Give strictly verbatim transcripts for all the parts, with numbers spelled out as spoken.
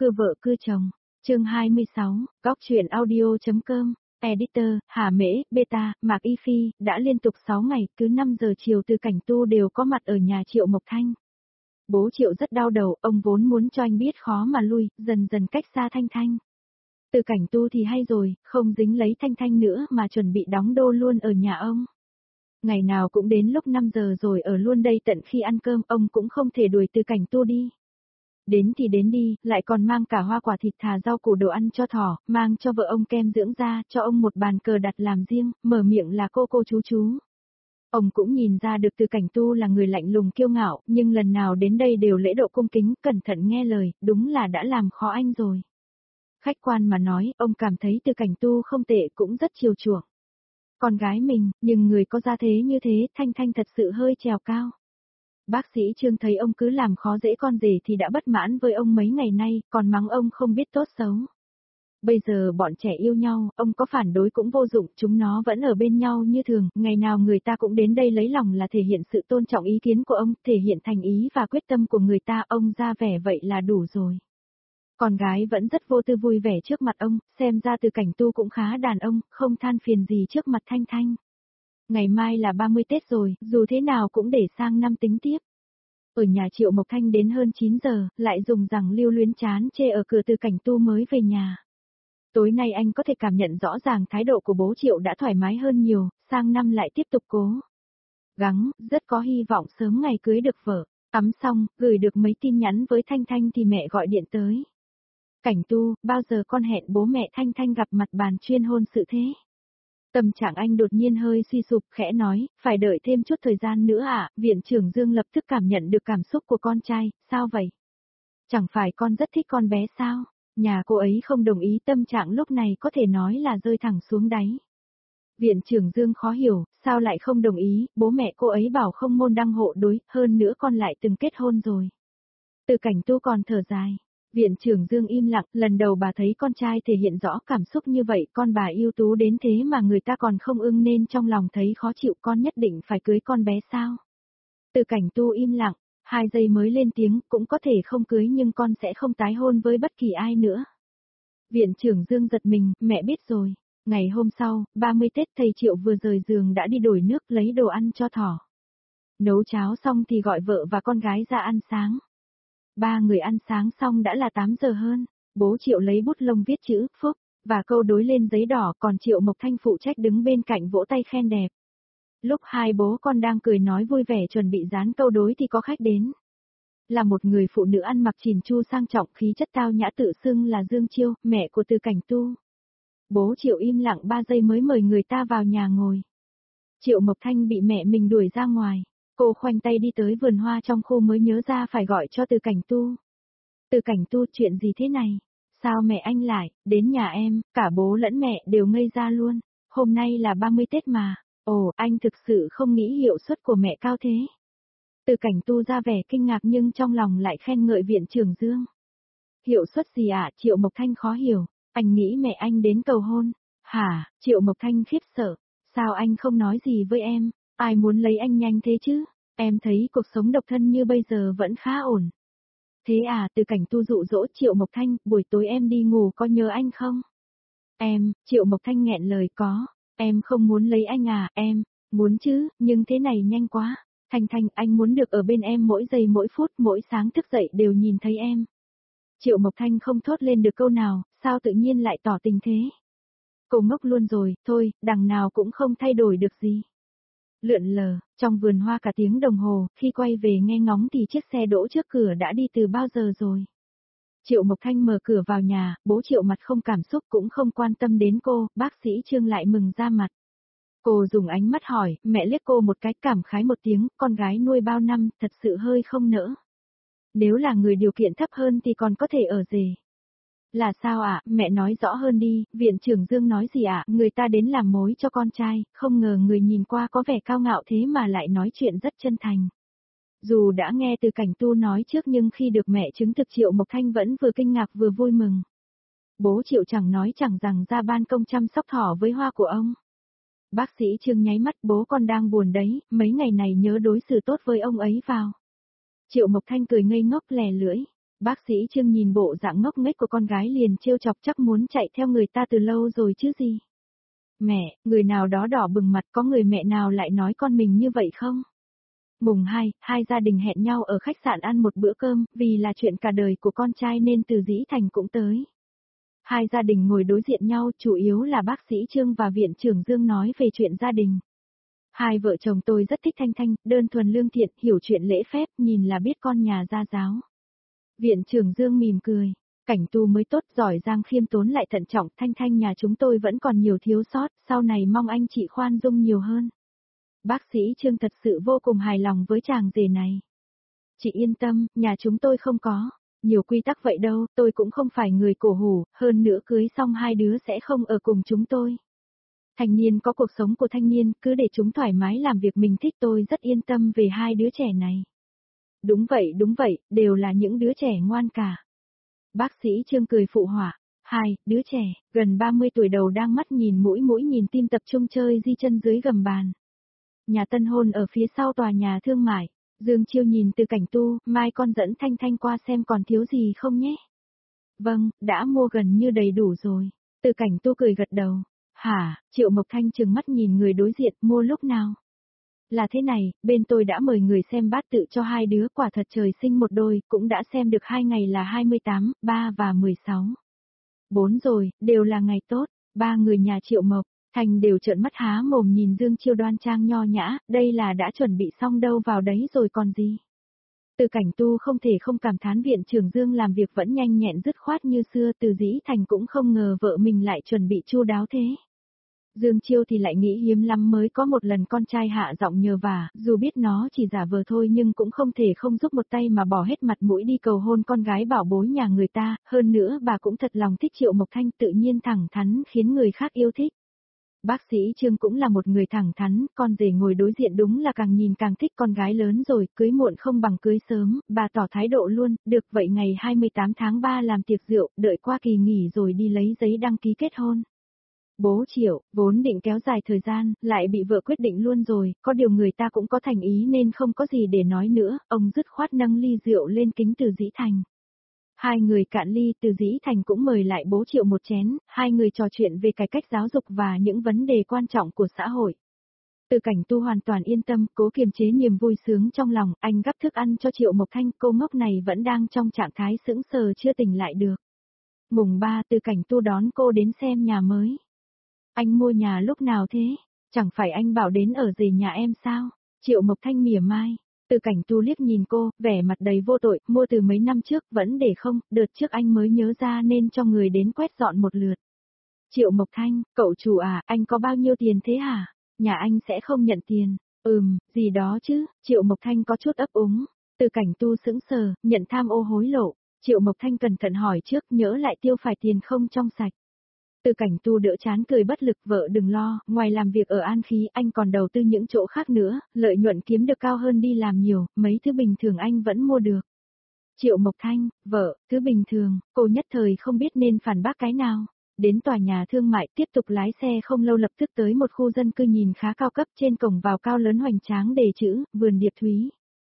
cưa vợ cưa chồng. Chương hai mươi sáu, góc truyện audio.com. Editor, Hà Mễ, Beta, Mạc Y Phi, đã liên tục sáu ngày, cứ năm giờ chiều Từ Cảnh Tu đều có mặt ở nhà Triệu Mộc Thanh. Bố Triệu rất đau đầu, ông vốn muốn cho anh biết khó mà lui, dần dần cách xa Thanh Thanh. Từ Cảnh Tu thì hay rồi, không dính lấy Thanh Thanh nữa mà chuẩn bị đóng đô luôn ở nhà ông. Ngày nào cũng đến lúc năm giờ rồi ở luôn đây tận khi ăn cơm, ông cũng không thể đuổi Từ Cảnh Tu đi. Đến thì đến đi, lại còn mang cả hoa quả thịt thà rau củ đồ ăn cho thỏ, mang cho vợ ông kem dưỡng da, cho ông một bàn cờ đặt làm riêng, mở miệng là cô cô chú chú. Ông cũng nhìn ra được Từ Cảnh Tu là người lạnh lùng kiêu ngạo, nhưng lần nào đến đây đều lễ độ cung kính, cẩn thận nghe lời, đúng là đã làm khó anh rồi. Khách quan mà nói, ông cảm thấy Từ Cảnh Tu không tệ, cũng rất chiều chuộng con gái mình, nhưng người có gia thế như thế, Thanh Thanh thật sự hơi trèo cao. Bác sĩ Trương thấy ông cứ làm khó dễ con rể thì đã bất mãn với ông mấy ngày nay, còn mắng ông không biết tốt xấu. Bây giờ bọn trẻ yêu nhau, ông có phản đối cũng vô dụng, chúng nó vẫn ở bên nhau như thường, ngày nào người ta cũng đến đây lấy lòng là thể hiện sự tôn trọng ý kiến của ông, thể hiện thành ý và quyết tâm của người ta, ông ra vẻ vậy là đủ rồi. Con gái vẫn rất vô tư vui vẻ trước mặt ông, xem ra Từ Cảnh Tu cũng khá đàn ông, không than phiền gì trước mặt Thanh Thanh. Ngày mai là ba mươi Tết rồi, dù thế nào cũng để sang năm tính tiếp. Ở nhà Triệu Mộc Thanh đến hơn chín giờ, lại dùng rằng lưu luyến chán chê ở cửa Từ Cảnh Tu mới về nhà. Tối nay anh có thể cảm nhận rõ ràng thái độ của bố Triệu đã thoải mái hơn nhiều, sang năm lại tiếp tục cố gắng, rất có hy vọng sớm ngày cưới được vợ. Tắm xong, gửi được mấy tin nhắn với Thanh Thanh thì mẹ gọi điện tới. Cảnh Tu, bao giờ con hẹn bố mẹ Thanh Thanh gặp mặt bàn chuyên hôn sự thế? Tâm trạng anh đột nhiên hơi suy sụp, khẽ nói, phải đợi thêm chút thời gian nữa à, viện trưởng Dương lập tức cảm nhận được cảm xúc của con trai, sao vậy? Chẳng phải con rất thích con bé sao? Nhà cô ấy không đồng ý, tâm trạng lúc này có thể nói là rơi thẳng xuống đáy. Viện trưởng Dương khó hiểu, sao lại không đồng ý, bố mẹ cô ấy bảo không môn đăng hộ đối, hơn nữa con lại từng kết hôn rồi. Từ Cảnh Tu còn thở dài. Viện trưởng Dương im lặng, lần đầu bà thấy con trai thể hiện rõ cảm xúc như vậy, con bà ưu tú đến thế mà người ta còn không ưng nên trong lòng thấy khó chịu, con nhất định phải cưới con bé sao? Từ Cảnh Tu im lặng, hai giây mới lên tiếng, cũng có thể không cưới nhưng con sẽ không tái hôn với bất kỳ ai nữa. Viện trưởng Dương giật mình, mẹ biết rồi. Ngày hôm sau, ba mươi Tết thầy Triệu vừa rời giường đã đi đổi nước lấy đồ ăn cho thỏ. Nấu cháo xong thì gọi vợ và con gái ra ăn sáng. Ba người ăn sáng xong đã là tám giờ hơn, bố Triệu lấy bút lông viết chữ, phúc, và câu đối lên giấy đỏ, còn Triệu Mộc Thanh phụ trách đứng bên cạnh vỗ tay khen đẹp. Lúc hai bố con đang cười nói vui vẻ chuẩn bị dán câu đối thì có khách đến. Là một người phụ nữ ăn mặc chỉn chu sang trọng, khí chất tao nhã, tự xưng là Dương Chiêu, mẹ của Từ Cảnh Tu. Bố Triệu im lặng ba giây mới mời người ta vào nhà ngồi. Triệu Mộc Thanh bị mẹ mình đuổi ra ngoài. Cô khoanh tay đi tới vườn hoa trong khu mới nhớ ra phải gọi cho Từ Cảnh Tu. Từ Cảnh Tu, chuyện gì thế này? Sao mẹ anh lại, đến nhà em, cả bố lẫn mẹ đều ngây ra luôn. Hôm nay là ba mươi Tết mà. Ồ, anh thực sự không nghĩ hiệu suất của mẹ cao thế. Từ Cảnh Tu ra vẻ kinh ngạc nhưng trong lòng lại khen ngợi viện trưởng Dương. Hiệu suất gì ạ? À? Triệu Mộc Thanh khó hiểu. Anh nghĩ mẹ anh đến cầu hôn. Hả? Triệu Mộc Thanh khiếp sợ. Sao anh không nói gì với em? Ai muốn lấy anh nhanh thế chứ? Em thấy cuộc sống độc thân như bây giờ vẫn khá ổn. Thế à? Từ Cảnh Tu dụ dỗ Triệu Mộc Thanh, buổi tối em đi ngủ có nhớ anh không? Em, Triệu Mộc Thanh nghẹn lời, có. Em không muốn lấy anh à? Em, muốn chứ, nhưng thế này nhanh quá. Thanh Thanh, anh muốn được ở bên em mỗi giây mỗi phút, mỗi sáng thức dậy đều nhìn thấy em. Triệu Mộc Thanh không thốt lên được câu nào, sao tự nhiên lại tỏ tình thế? Cô ngốc luôn rồi, thôi, đằng nào cũng không thay đổi được gì. Lượn lờ, trong vườn hoa cả tiếng đồng hồ, khi quay về nghe ngóng thì chiếc xe đỗ trước cửa đã đi từ bao giờ rồi. Triệu Mộc Thanh mở cửa vào nhà, bố Triệu mặt không cảm xúc cũng không quan tâm đến cô, bác sĩ Trương lại mừng ra mặt. Cô dùng ánh mắt hỏi, mẹ liếc cô một cái cảm khái một tiếng, con gái nuôi bao năm, thật sự hơi không nỡ. Nếu là người điều kiện thấp hơn thì còn có thể ở rể. Là sao ạ, à? Mẹ nói rõ hơn đi, viện trưởng Dương nói gì ạ, à? Người ta đến làm mối cho con trai, không ngờ người nhìn qua có vẻ cao ngạo thế mà lại nói chuyện rất chân thành. Dù đã nghe Từ Cảnh Tu nói trước nhưng khi được mẹ chứng thực Triệu Mộc Thanh vẫn vừa kinh ngạc vừa vui mừng. Bố Triệu chẳng nói chẳng rằng ra ban công chăm sóc thỏ với hoa của ông. Bác sĩ Trương nháy mắt, bố con đang buồn đấy, mấy ngày này nhớ đối xử tốt với ông ấy vào. Triệu Mộc Thanh cười ngây ngốc lè lưỡi. Bác sĩ Trương nhìn bộ dạng ngốc nghếch của con gái liền trêu chọc chắc muốn chạy theo người ta từ lâu rồi chứ gì. Mẹ, người nào đó đỏ bừng mặt có người mẹ nào lại nói con mình như vậy không? Mùng hai, hai gia đình hẹn nhau ở khách sạn ăn một bữa cơm, vì là chuyện cả đời của con trai nên Từ Dĩ Thành cũng tới. Hai gia đình ngồi đối diện nhau, chủ yếu là bác sĩ Trương và viện trưởng Dương nói về chuyện gia đình. Hai vợ chồng tôi rất thích Thanh Thanh, đơn thuần lương thiện, hiểu chuyện lễ phép, nhìn là biết con nhà gia giáo. Viện trưởng Dương mỉm cười, Cảnh Tu mới tốt, giỏi giang khiêm tốn lại thận trọng, Thanh Thanh nhà chúng tôi vẫn còn nhiều thiếu sót, sau này mong anh chị khoan dung nhiều hơn. Bác sĩ Trương thật sự vô cùng hài lòng với chàng rể này. Chị yên tâm, nhà chúng tôi không có nhiều quy tắc vậy đâu, tôi cũng không phải người cổ hủ, hơn nữa cưới xong hai đứa sẽ không ở cùng chúng tôi. Thanh niên có cuộc sống của thanh niên, cứ để chúng thoải mái làm việc mình thích, tôi rất yên tâm về hai đứa trẻ này. Đúng vậy, đúng vậy, đều là những đứa trẻ ngoan cả. Bác sĩ Trương cười phụ họa. Hai, đứa trẻ, gần ba mươi tuổi đầu đang mắt nhìn mũi mũi nhìn tim tập trung chơi di chân dưới gầm bàn. Nhà tân hôn ở phía sau tòa nhà thương mại. Dương Chiêu nhìn Từ Cảnh Tu, mai con dẫn Thanh Thanh qua xem còn thiếu gì không nhé. Vâng, đã mua gần như đầy đủ rồi. Từ Cảnh Tu cười gật đầu. Hả, Triệu Mộc Thanh trừng mắt nhìn người đối diện, mua lúc nào? Là thế này, bên tôi đã mời người xem bát tự cho hai đứa, quả thật trời sinh một đôi, cũng đã xem được hai ngày là hai mươi tám, ba và mười sáu. Bốn rồi, đều là ngày tốt, ba người nhà Triệu Mộc Thanh đều trợn mắt há mồm nhìn Dương Chiêu đoan trang nho nhã, đây là đã chuẩn bị xong đâu vào đấy rồi còn gì. Từ Cảnh Tu không thể không cảm thán viện trưởng Dương làm việc vẫn nhanh nhẹn dứt khoát như xưa, Từ Dĩ Thành cũng không ngờ vợ mình lại chuẩn bị chu đáo thế. Dương Chiêu thì lại nghĩ hiếm lắm mới có một lần con trai hạ giọng nhờ vả, dù biết nó chỉ giả vờ thôi nhưng cũng không thể không giúp một tay mà bỏ hết mặt mũi đi cầu hôn con gái bảo bối nhà người ta, hơn nữa bà cũng thật lòng thích Triệu Mộc Thanh, tự nhiên thẳng thắn khiến người khác yêu thích. Bác sĩ Trương cũng là một người thẳng thắn, con rể ngồi đối diện đúng là càng nhìn càng thích, con gái lớn rồi, cưới muộn không bằng cưới sớm, bà tỏ thái độ luôn, được vậy ngày hai mươi tám tháng ba làm tiệc rượu, đợi qua kỳ nghỉ rồi đi lấy giấy đăng ký kết hôn. Bố Triệu, vốn định kéo dài thời gian, lại bị vợ quyết định luôn rồi, có điều người ta cũng có thành ý nên không có gì để nói nữa, ông dứt khoát nâng ly rượu lên kính Từ Dĩ Thành. Hai người cạn ly, Từ Dĩ Thành cũng mời lại bố Triệu một chén, hai người trò chuyện về cải cách giáo dục và những vấn đề quan trọng của xã hội. Từ Cảnh Tu hoàn toàn yên tâm, cố kiềm chế niềm vui sướng trong lòng, anh gắp thức ăn cho Triệu Mộc Thanh, cô ngốc này vẫn đang trong trạng thái sững sờ chưa tỉnh lại được. Mùng ba, Từ Cảnh Tu đón cô đến xem nhà mới. Anh mua nhà lúc nào thế? Chẳng phải anh bảo đến ở rể nhà em sao? Triệu Mộc Thanh mỉa mai. Từ Cảnh Tu liếc nhìn cô, vẻ mặt đầy vô tội, mua từ mấy năm trước, vẫn để không, đợt trước anh mới nhớ ra nên cho người đến quét dọn một lượt. Triệu Mộc Thanh, cậu chủ à, anh có bao nhiêu tiền thế hả? Nhà anh sẽ không nhận tiền. Ừm, gì đó chứ, Triệu Mộc Thanh có chút ấp úng. Từ Cảnh Tu sững sờ, nhận tham ô hối lộ. Triệu Mộc Thanh cẩn thận hỏi trước, nhớ lại tiêu phải tiền không trong sạch. Từ Cảnh Tu đỡ chán cười bất lực, vợ đừng lo, ngoài làm việc ở An Khí anh còn đầu tư những chỗ khác nữa, lợi nhuận kiếm được cao hơn đi làm nhiều, mấy thứ bình thường anh vẫn mua được. Triệu Mộc Thanh, vợ, thứ bình thường, cô nhất thời không biết nên phản bác cái nào. Đến tòa nhà thương mại tiếp tục lái xe không lâu lập tức tới một khu dân cư nhìn khá cao cấp, trên cổng vào cao lớn hoành tráng đề chữ, vườn điệp thúy.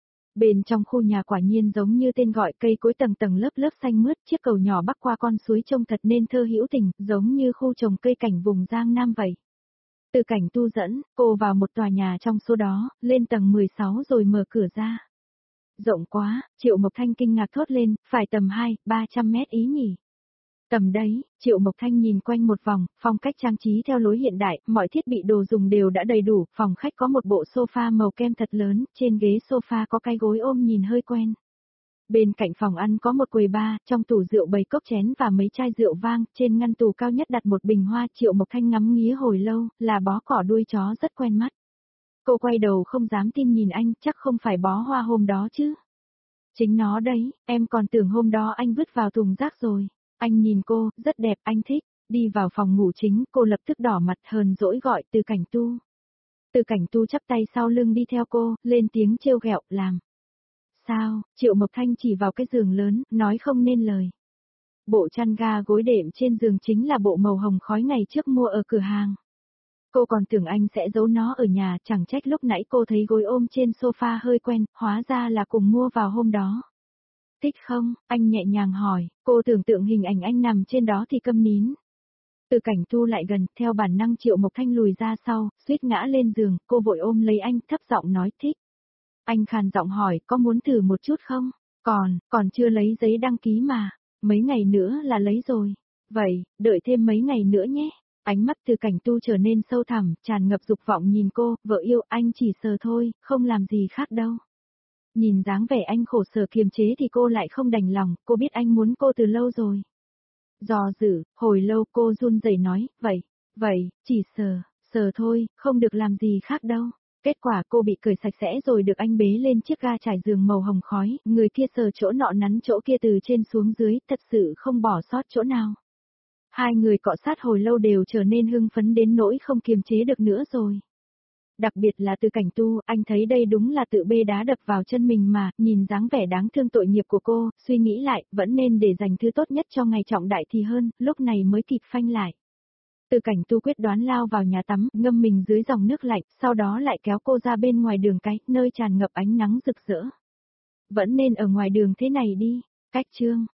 Bên trong khu nhà quả nhiên giống như tên gọi, cây cối tầng tầng lớp lớp xanh mướt, chiếc cầu nhỏ bắc qua con suối trông thật nên thơ hữu tình, giống như khu trồng cây cảnh vùng Giang Nam vậy. Từ Cảnh Tu dẫn cô vào một tòa nhà trong số đó, lên tầng mười sáu rồi mở cửa ra. Rộng quá, Triệu Mộc Thanh kinh ngạc thốt lên, phải tầm hai, ba trăm mét ý nhỉ. Tầm đấy, Triệu Mộc Thanh nhìn quanh một vòng, phong cách trang trí theo lối hiện đại, mọi thiết bị đồ dùng đều đã đầy đủ, phòng khách có một bộ sofa màu kem thật lớn, trên ghế sofa có cái gối ôm nhìn hơi quen. Bên cạnh phòng ăn có một quầy bar, trong tủ rượu bày cốc chén và mấy chai rượu vang, trên ngăn tủ cao nhất đặt một bình hoa, Triệu Mộc Thanh ngắm nghía hồi lâu, là bó cỏ đuôi chó rất quen mắt. Cô quay đầu không dám tin nhìn anh, chắc không phải bó hoa hôm đó chứ. Chính nó đấy, em còn tưởng hôm đó anh vứt vào thùng rác rồi. Anh nhìn cô, rất đẹp, anh thích. Đi vào phòng ngủ chính, cô lập tức đỏ mặt hờn dỗi gọi Từ Cảnh Tu. Từ Cảnh Tu chắp tay sau lưng đi theo cô, lên tiếng trêu ghẹo, làm. Sao, Triệu Mộc Thanh chỉ vào cái giường lớn, nói không nên lời. Bộ chăn ga gối đệm trên giường chính là bộ màu hồng khói ngày trước mua ở cửa hàng. Cô còn tưởng anh sẽ giấu nó ở nhà, chẳng trách lúc nãy cô thấy gối ôm trên sofa hơi quen, hóa ra là cùng mua vào hôm đó. Thích không? Anh nhẹ nhàng hỏi, cô tưởng tượng hình ảnh anh nằm trên đó thì câm nín. Từ Cảnh Tu lại gần, theo bản năng Triệu Mộc Thanh lùi ra sau, suýt ngã lên giường, cô vội ôm lấy anh, thấp giọng nói thích. Anh khàn giọng hỏi, có muốn thử một chút không? Còn, còn chưa lấy giấy đăng ký mà, mấy ngày nữa là lấy rồi. Vậy, đợi thêm mấy ngày nữa nhé. Ánh mắt Từ Cảnh Tu trở nên sâu thẳm, tràn ngập dục vọng nhìn cô, vợ yêu anh chỉ sờ thôi, không làm gì khác đâu. Nhìn dáng vẻ anh khổ sở kiềm chế thì cô lại không đành lòng, cô biết anh muốn cô từ lâu rồi. Dò dự, hồi lâu cô run rẩy nói, vậy, vậy, chỉ sờ, sờ thôi, không được làm gì khác đâu. Kết quả cô bị cởi sạch sẽ rồi được anh bế lên chiếc ga trải giường màu hồng khói, người kia sờ chỗ nọ nắn chỗ kia từ trên xuống dưới, thật sự không bỏ sót chỗ nào. Hai người cọ sát hồi lâu đều trở nên hưng phấn đến nỗi không kiềm chế được nữa rồi. Đặc biệt là Từ Cảnh Tu, anh thấy đây đúng là tự bê đá đập vào chân mình mà, nhìn dáng vẻ đáng thương tội nghiệp của cô, suy nghĩ lại, vẫn nên để dành thứ tốt nhất cho ngày trọng đại thì hơn, lúc này mới kịp phanh lại. Từ Cảnh Tu quyết đoán lao vào nhà tắm, ngâm mình dưới dòng nước lạnh, sau đó lại kéo cô ra bên ngoài đường cái, nơi tràn ngập ánh nắng rực rỡ. Vẫn nên ở ngoài đường thế này đi, cách chương.